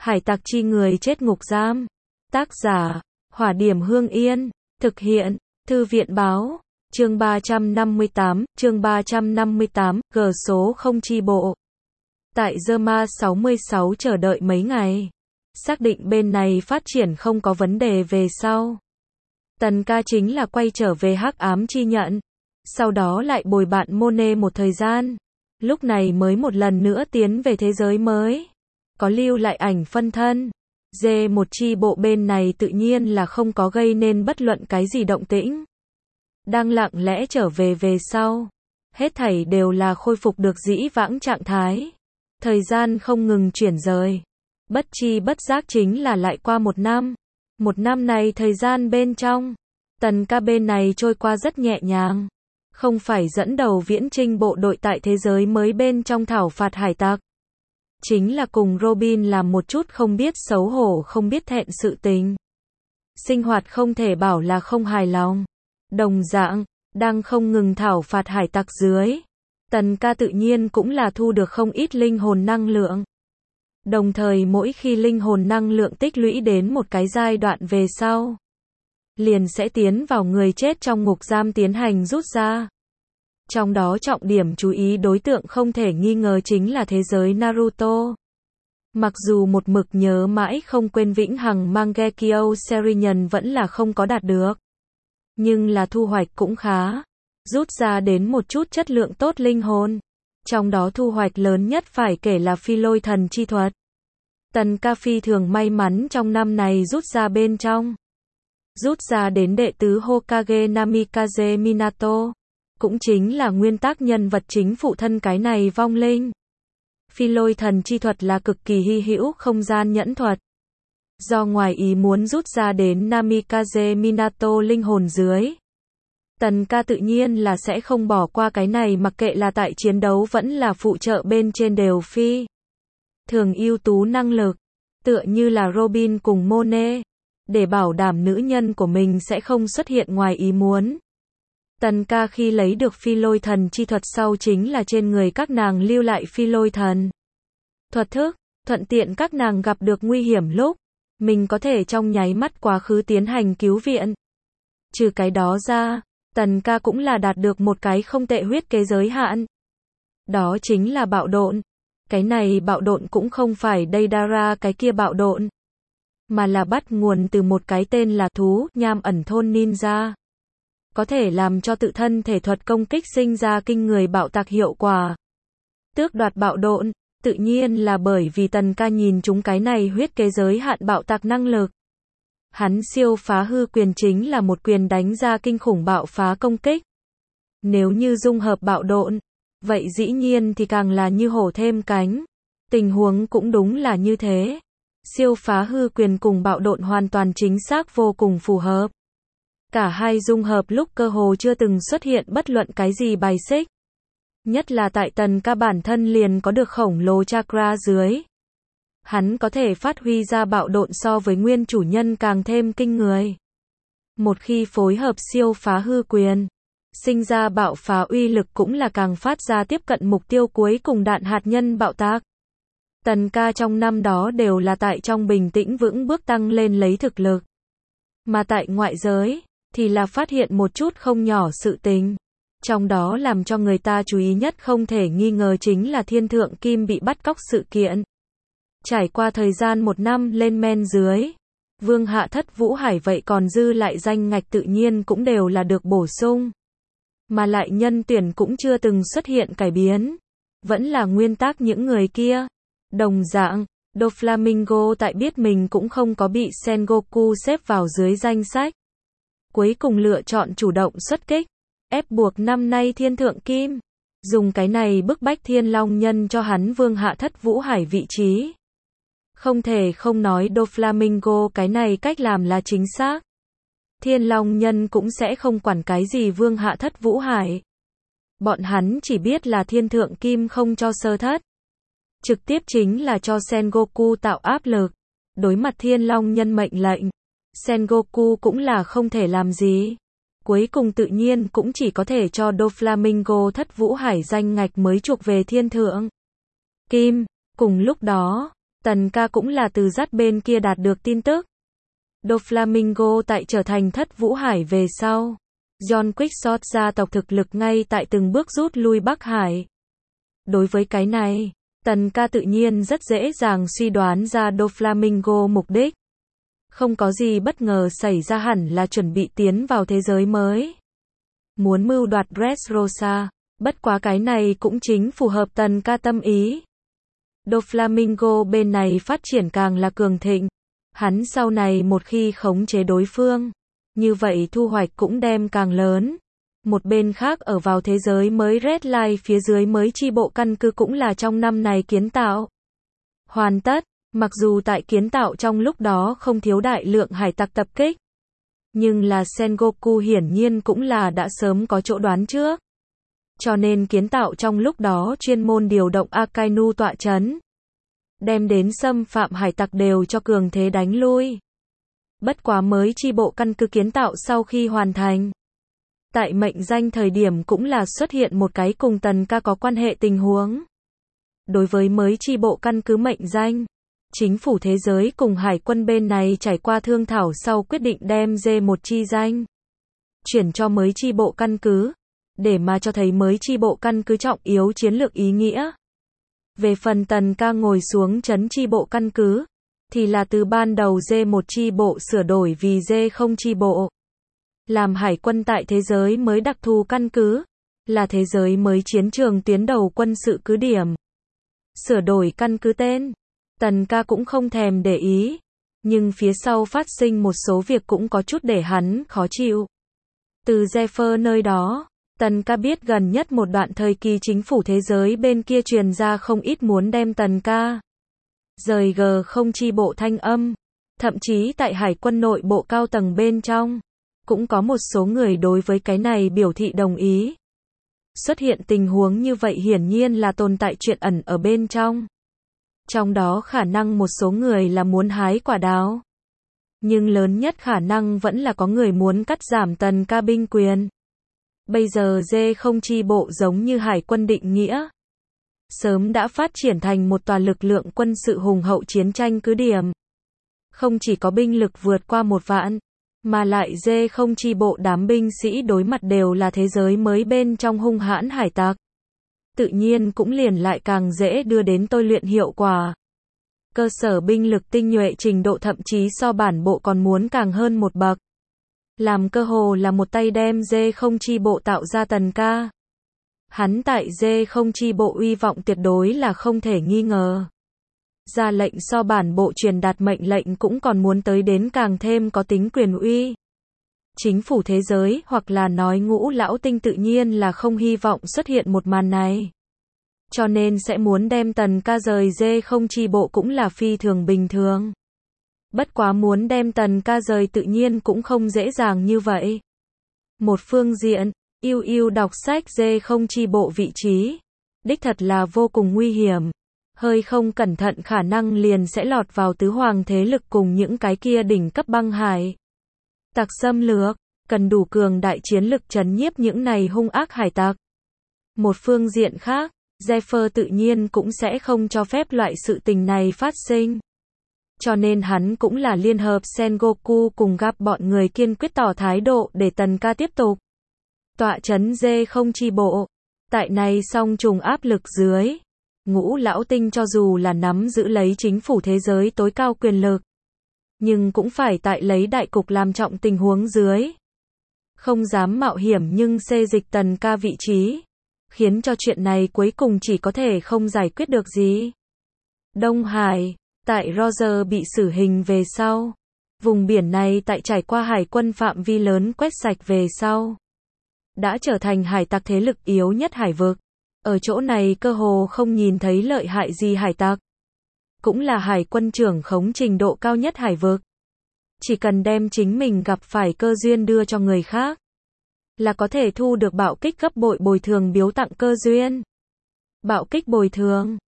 Hải tặc chi người chết ngục giam. Tác giả, Hỏa Điểm Hương Yên. Thực hiện, Thư viện báo. Chương 358, G số không chi bộ. Tại Zerma 66 chờ đợi mấy ngày. Xác định bên này phát triển không có vấn đề về sau. Tần ca chính là quay trở về Hắc Ám Chi Nhận. Sau đó lại bồi bạn Monet một thời gian. Lúc này mới một lần nữa tiến về thế giới mới. Có lưu lại ảnh phân thân. G1 chi bộ bên này tự nhiên là không có gây nên bất luận cái gì động tĩnh. Đang lặng lẽ trở về sau. Hết thảy đều là khôi phục được dĩ vãng trạng thái. Thời gian không ngừng chuyển rời. Bất chi bất giác chính là lại qua một năm. Một năm này thời gian bên trong. Tần ca bên này trôi qua rất nhẹ nhàng. Không phải dẫn đầu viễn chinh bộ đội tại thế giới mới bên trong thảo phạt hải tặc. Chính là cùng Robin làm một chút không biết xấu hổ không biết thẹn sự tình. Sinh hoạt không thể bảo là không hài lòng. Đồng dạng, đang không ngừng thảo phạt hải tặc dưới. Tần ca tự nhiên cũng là thu được không ít linh hồn năng lượng. Đồng thời mỗi khi linh hồn năng lượng tích lũy đến một cái giai đoạn về sau, liền sẽ tiến vào người chết trong ngục giam tiến hành rút ra. Trong đó trọng điểm chú ý đối tượng không thể nghi ngờ chính là thế giới Naruto. Mặc dù một mực nhớ mãi không quên vĩnh hằng Mangekyo Serinian vẫn là không có đạt được. Nhưng là thu hoạch cũng khá. Rút ra đến một chút chất lượng tốt linh hồn. Trong đó thu hoạch lớn nhất phải kể là phi lôi thần chi thuật. Tần ca phi thường may mắn trong năm này rút ra bên trong. Rút ra đến đệ tứ Hokage Namikaze Minato. Cũng chính là nguyên tác nhân vật chính phụ thân cái này vong linh. Phi lôi thần chi thuật là cực kỳ hy hữu không gian nhẫn thuật. Do ngoài ý muốn rút ra đến Namikaze Minato linh hồn dưới. Tần ca tự nhiên là sẽ không bỏ qua cái này mặc kệ là tại chiến đấu vẫn là phụ trợ bên trên đều phi. Thường ưu tú năng lực. Tựa như là Robin cùng Monet. Để bảo đảm nữ nhân của mình sẽ không xuất hiện ngoài ý muốn. Tần ca khi lấy được phi lôi thần chi thuật sau chính là trên người các nàng lưu lại phi lôi thần thuật thức, thuận tiện các nàng gặp được nguy hiểm lúc, mình có thể trong nháy mắt quá khứ tiến hành cứu viện. Trừ cái đó ra, tần ca cũng là đạt được một cái không tệ huyết kế giới hạn. Đó chính là bạo độn. Cái này bạo độn cũng không phải Deidara cái kia bạo độn, mà là bắt nguồn từ một cái tên là thú nham ẩn thôn ninja. Có thể làm cho tự thân thể thuật công kích sinh ra kinh người bạo tạc hiệu quả. Tước đoạt bạo độn, tự nhiên là bởi vì tần ca nhìn chúng cái này huyết kế giới hạn bạo tạc năng lực. Hắn siêu phá hư quyền chính là một quyền đánh ra kinh khủng bạo phá công kích. Nếu như dung hợp bạo độn, vậy dĩ nhiên thì càng là như hổ thêm cánh. Tình huống cũng đúng là như thế. Siêu phá hư quyền cùng bạo độn hoàn toàn chính xác vô cùng phù hợp. Cả hai dung hợp lúc cơ hồ chưa từng xuất hiện bất luận cái gì bài xích. Nhất là tại tần ca bản thân liền có được khổng lồ chakra dưới. Hắn có thể phát huy ra bạo độn so với nguyên chủ nhân càng thêm kinh người. Một khi phối hợp siêu phá hư quyền, sinh ra bạo phá uy lực cũng là càng phát ra tiếp cận mục tiêu cuối cùng đạn hạt nhân bạo tạc. Tần ca trong năm đó đều là tại trong bình tĩnh vững bước tăng lên lấy thực lực. Mà tại ngoại giới, thì là phát hiện một chút không nhỏ sự tình. Trong đó làm cho người ta chú ý nhất không thể nghi ngờ chính là Thiên Thượng Kim bị bắt cóc sự kiện. Trải qua thời gian một năm lên men dưới, Vương Hạ Thất Vũ Hải vậy còn dư lại danh ngạch tự nhiên cũng đều là được bổ sung. Mà lại nhân tuyển cũng chưa từng xuất hiện cải biến. Vẫn là nguyên tắc những người kia. Đồng dạng, Doflamingo tại biết mình cũng không có bị Sengoku xếp vào dưới danh sách. Cuối cùng lựa chọn chủ động xuất kích, ép buộc năm nay Thiên Thượng Kim. Dùng cái này bức bách Thiên Long Nhân cho hắn Vương Hạ Thất Vũ Hải vị trí. Không thể không nói Doflamingo cái này cách làm là chính xác. Thiên Long Nhân cũng sẽ không quản cái gì Vương Hạ Thất Vũ Hải. Bọn hắn chỉ biết là Thiên Thượng Kim không cho sơ thất. Trực tiếp chính là cho Sengoku tạo áp lực. Đối mặt Thiên Long Nhân mệnh lệnh, Sengoku cũng là không thể làm gì. Cuối cùng tự nhiên cũng chỉ có thể cho Doflamingo Thất Vũ Hải danh ngạch mới chuộc về Thiên Thượng Kim. Cùng lúc đó, Tần ca cũng là từ dắt bên kia đạt được tin tức. Doflamingo tại trở thành thất vũ hải về sau. John Quixote gia tộc thực lực ngay tại từng bước rút lui Bắc Hải. Đối với cái này, Tần ca tự nhiên rất dễ dàng suy đoán ra Doflamingo mục đích. Không có gì bất ngờ xảy ra, hẳn là chuẩn bị tiến vào thế giới mới. Muốn mưu đoạt Dressrosa, bất quá cái này cũng chính phù hợp Tần ca tâm ý. Doflamingo bên này phát triển càng là cường thịnh. Hắn sau này một khi khống chế đối phương, như vậy thu hoạch cũng đem càng lớn. Một bên khác ở vào thế giới mới Red Light phía dưới mới chi bộ căn cứ cũng là trong năm này kiến tạo. Hoàn tất, mặc dù tại kiến tạo trong lúc đó không thiếu đại lượng hải tặc tập kích. Nhưng là Sengoku hiển nhiên cũng là đã sớm có chỗ đoán trước. Cho nên kiến tạo trong lúc đó chuyên môn điều động Akainu tọa chấn. Đem đến xâm phạm hải tặc đều cho cường thế đánh lui. Bất quá mới chi bộ căn cứ kiến tạo sau khi hoàn thành. Tại mệnh danh thời điểm cũng là xuất hiện một cái cùng Tần ca có quan hệ tình huống. Đối với mới chi bộ căn cứ mệnh danh, chính phủ thế giới cùng hải quân bên này trải qua thương thảo sau quyết định đem D1 chi danh chuyển cho mới chi bộ căn cứ, để mà cho thấy mới chi bộ căn cứ trọng yếu chiến lược ý nghĩa. Về phần Tần ca ngồi xuống trấn chi bộ căn cứ, thì là từ ban đầu D1 chi bộ sửa đổi vì D0 chi bộ. Làm hải quân tại thế giới mới đặc thù căn cứ, là thế giới mới chiến trường tuyến đầu quân sự cứ điểm. Sửa đổi căn cứ tên, Tần ca cũng không thèm để ý, nhưng phía sau phát sinh một số việc cũng có chút để hắn khó chịu. Từ Zephyr nơi đó, Tần ca biết gần nhất một đoạn thời kỳ chính phủ thế giới bên kia truyền ra không ít muốn đem Tần ca rời G0 chi bộ thanh âm, thậm chí tại hải quân nội bộ cao tầng bên trong, cũng có một số người đối với cái này biểu thị đồng ý. Xuất hiện tình huống như vậy hiển nhiên là tồn tại chuyện ẩn ở bên trong. Trong đó khả năng một số người là muốn hái quả đào. Nhưng lớn nhất khả năng vẫn là có người muốn cắt giảm Tần ca binh quyền. Bây giờ D0 chi bộ giống như hải quân định nghĩa. Sớm đã phát triển thành một tòa lực lượng quân sự hùng hậu chiến tranh cứ điểm. Không chỉ có binh lực vượt qua 1 vạn, mà lại D0 chi bộ đám binh sĩ đối mặt đều là thế giới mới bên trong hung hãn hải tặc. Tự nhiên cũng liền lại càng dễ đưa đến tôi luyện hiệu quả. Cơ sở binh lực tinh nhuệ trình độ thậm chí so bản bộ còn muốn càng hơn một bậc. Làm cơ hồ là một tay đem D0 chi bộ tạo ra Tần ca. Hắn tại D0 chi bộ uy vọng tuyệt đối là không thể nghi ngờ. Ra lệnh so bản bộ truyền đạt mệnh lệnh cũng còn muốn tới đến càng thêm có tính quyền uy. Chính phủ thế giới hoặc là nói Ngũ Lão Tinh tự nhiên là không hy vọng xuất hiện một màn này. Cho nên sẽ muốn đem Tần ca rời D0 chi bộ cũng là phi thường bình thường. Bất quá muốn đem Tần ca rời tự nhiên cũng không dễ dàng như vậy. Một phương diện, yêu đọc sách D0 chi bộ vị trí, đích thật là vô cùng nguy hiểm. Hơi không cẩn thận khả năng liền sẽ lọt vào tứ hoàng thế lực cùng những cái kia đỉnh cấp băng hải tặc xâm lược, cần đủ cường đại chiến lực trấn nhiếp những này hung ác hải tặc. Một phương diện khác, Zephyr tự nhiên cũng sẽ không cho phép loại sự tình này phát sinh. Cho nên hắn cũng là liên hợp Sengoku cùng gặp bọn người kiên quyết tỏ thái độ để Tần ca tiếp tục tọa trấn D0 chi bộ. Tại này song trùng áp lực dưới, Ngũ Lão Tinh cho dù là nắm giữ lấy chính phủ thế giới tối cao quyền lực, nhưng cũng phải tại lấy đại cục làm trọng tình huống dưới. Không dám mạo hiểm nhưng xê dịch Tần ca vị trí, khiến cho chuyện này cuối cùng chỉ có thể không giải quyết được gì. Đông Hải, tại Roger bị xử hình về sau, vùng biển này tại trải qua hải quân phạm vi lớn quét sạch về sau, đã trở thành hải tặc thế lực yếu nhất hải vực. Ở chỗ này cơ hồ không nhìn thấy lợi hại gì hải tặc. Cũng là hải quân trưởng khống trình độ cao nhất hải vực. Chỉ cần đem chính mình gặp phải cơ duyên đưa cho người khác, là có thể thu được bạo kích gấp bội bồi thường biếu tặng cơ duyên. Bạo kích bồi thường